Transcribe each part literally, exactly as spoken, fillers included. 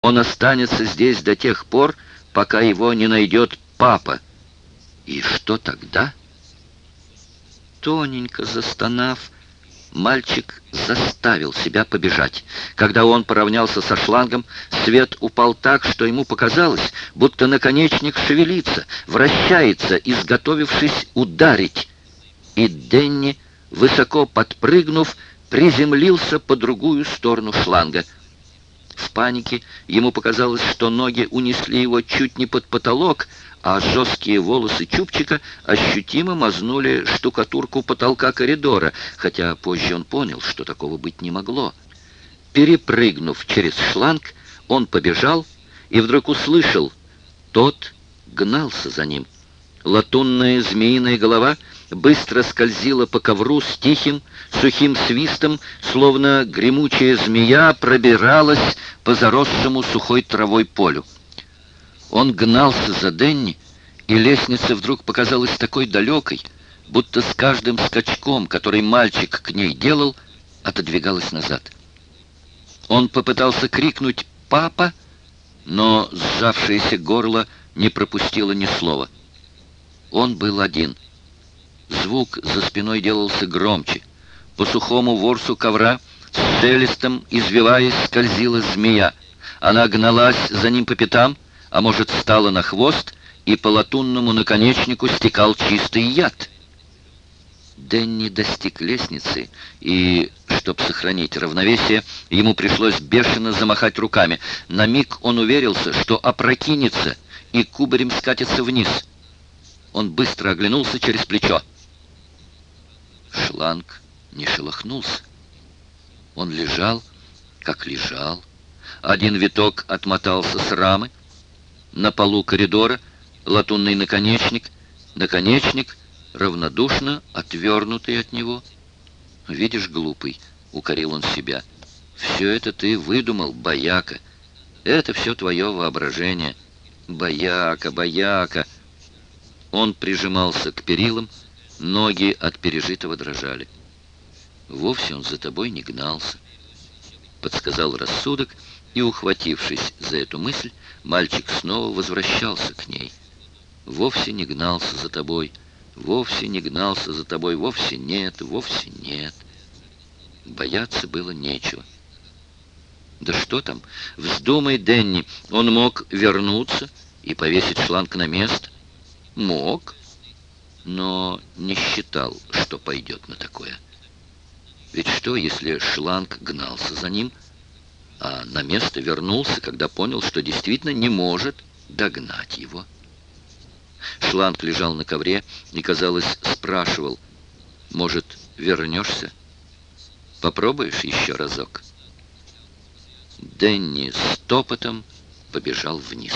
Он останется здесь до тех пор, пока его не найдет папа. И что тогда? Тоненько застонав, мальчик заставил себя побежать. Когда он поравнялся со шлангом, свет упал так, что ему показалось, будто наконечник шевелится, вращается, изготовившись ударить. И Денни, высоко подпрыгнув, приземлился по другую сторону шланга. В панике ему показалось, что ноги унесли его чуть не под потолок, а жесткие волосы чубчика ощутимо мазнули штукатурку потолка коридора, хотя позже он понял, что такого быть не могло. Перепрыгнув через шланг, он побежал и вдруг услышал, тот гнался за ним. Латунная змеиная голова быстро скользила по ковру с тихим, сухим свистом, словно гремучая змея пробиралась по заросшему сухой травой полю. Он гнался за Денни, и лестница вдруг показалась такой далекой, будто с каждым скачком, который мальчик к ней делал, отодвигалась назад. Он попытался крикнуть «Папа!», но сжавшееся горло не пропустило ни слова. Он был один. Звук за спиной делался громче. По сухому ворсу ковра с шелестом, извиваясь, скользила змея. Она гналась за ним по пятам, а может, стала на хвост, и по латунному наконечнику стекал чистый яд. Денни достиг лестницы, и, чтобы сохранить равновесие, ему пришлось бешено замахать руками. На миг он уверился, что опрокинется и кубарем скатится вниз. Он быстро оглянулся через плечо. Шланг не шелохнулся. Он лежал, как лежал. Один виток отмотался с рамы. На полу коридора латунный наконечник, наконечник, равнодушно отвернутый от него. «Видишь, глупый», — укорил он себя, — «все это ты выдумал, бояка. Это все твое воображение. Бояка, бояка». Он прижимался к перилам, ноги от пережитого дрожали. «Вовсе он за тобой не гнался», — подсказал рассудок, и, ухватившись за эту мысль, мальчик снова возвращался к ней. «Вовсе не гнался за тобой, вовсе не гнался за тобой, вовсе нет, вовсе нет». Бояться было нечего. Да что там, вздумай Денни, он мог вернуться и повесить шланг на место. Мог, но не считал, что пойдет на такое. Ведь что, если шланг гнался за ним, а на место вернулся, когда понял, что действительно не может догнать его? Шланг лежал на ковре и, казалось, спрашивал: «Может, вернешься? Попробуешь еще разок?» Денни с топотом побежал вниз.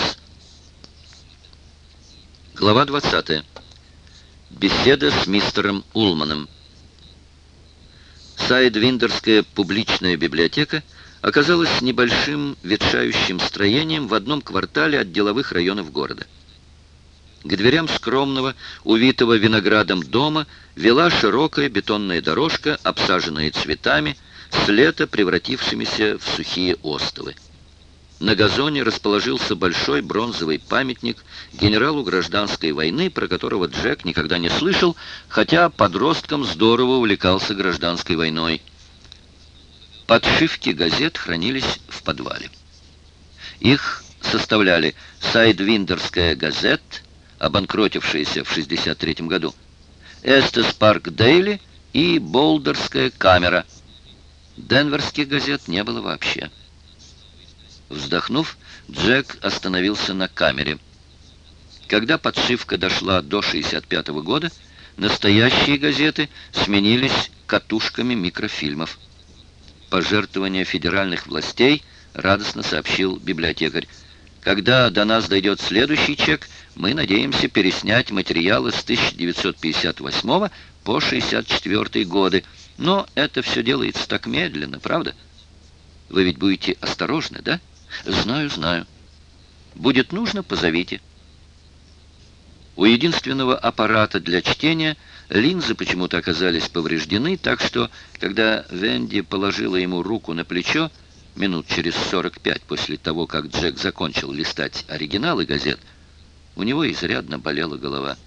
Глава двадцатая. Беседа с мистером Улманом. Сайдвиндерская публичная библиотека оказалась небольшим ветшающим строением в одном квартале от деловых районов города. К дверям скромного, увитого виноградом дома вела широкая бетонная дорожка, обсаженная цветами, с лета превратившимися в сухие остовы. На газоне расположился большой бронзовый памятник генералу гражданской войны, про которого Джек никогда не слышал, хотя подростком здорово увлекался гражданской войной. Подшивки газет хранились в подвале. Их составляли «Сайдвиндерская газета», обанкротившаяся в шестьдесят третьем году, «Эстес Парк Дейли» и «Болдерская камера». Денверских газет не было вообще. Вздохнув, Джек остановился на камере. Когда подшивка дошла до шестьдесят пятого года, настоящие газеты сменились катушками микрофильмов. «Пожертвования федеральных властей», — радостно сообщил библиотекарь. «Когда до нас дойдет следующий чек, мы надеемся переснять материалы с тысяча девятьсот пятьдесят восьмого по шестьдесят четвёртый годы. Но это все делается так медленно, правда? Вы ведь будете осторожны, да? Знаю, знаю. Будет нужно, позовите». У единственного аппарата для чтения линзы почему-то оказались повреждены, так что, когда Венди положила ему руку на плечо, минут через сорок пять после того, как Джек закончил листать оригиналы газет, у него изрядно болела голова.